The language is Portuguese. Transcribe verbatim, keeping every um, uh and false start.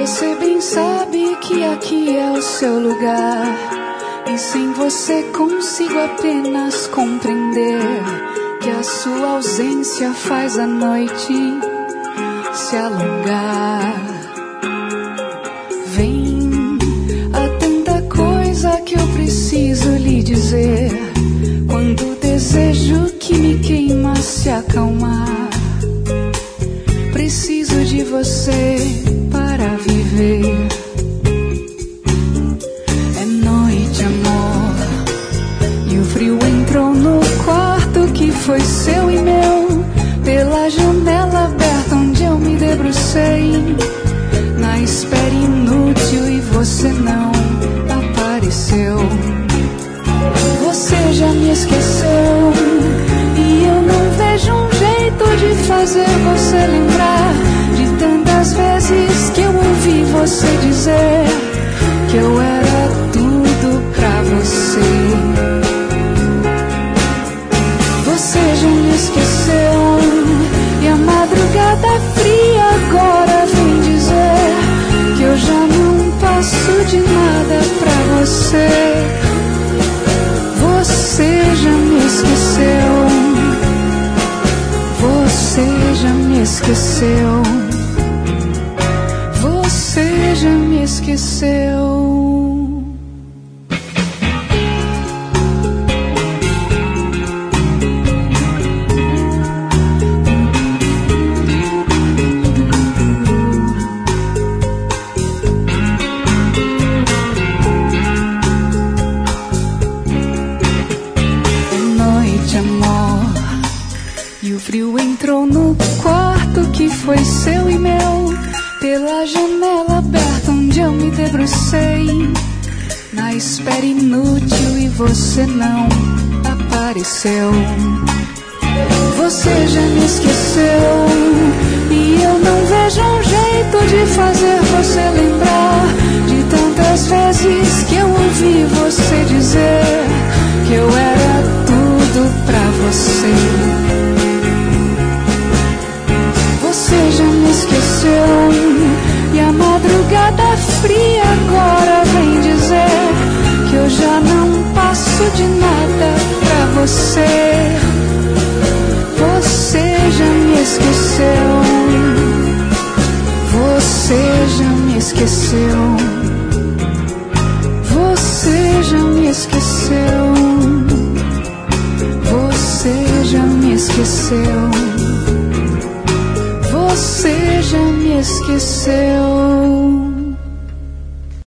Você bem sabe que aqui é o seu lugar, e sem você consigo apenas compreender que a sua ausência faz a noite se alongar. Vem, há tanta coisa que eu preciso lhe dizer, quando o desejo que me queima se acalmar. Preciso de você para viver. É noite, amor, e o frio entrou no quarto que foi seu e meu, pela janela aberta onde eu me debrucei, na espera inútil, e você não apareceu. Você já me esqueceu, e eu não vejo um jeito de fazer você lembrar de tantas vezes que eu ouvi você dizer que eu era tudo pra você. Você já me esqueceu, e a madrugada fria agora vem dizer que eu já não passo de nada pra você. Você já me esqueceu, você já me esqueceu, você já me esqueceu. Foi seu e meu, pela janela aberta onde eu me debrucei, na espera inútil, e você não apareceu. Você já me esqueceu, e eu não vejo um jeito de fazer você lembrar de tantas vezes que eu ouvi você dizer que eu era tudo pra você. Você já me esqueceu, e a madrugada fria agora vem dizer que eu já não passo de nada pra você. Você já me esqueceu, você já me esqueceu, você já me esqueceu, você já me esqueceu, você já me esqueceu.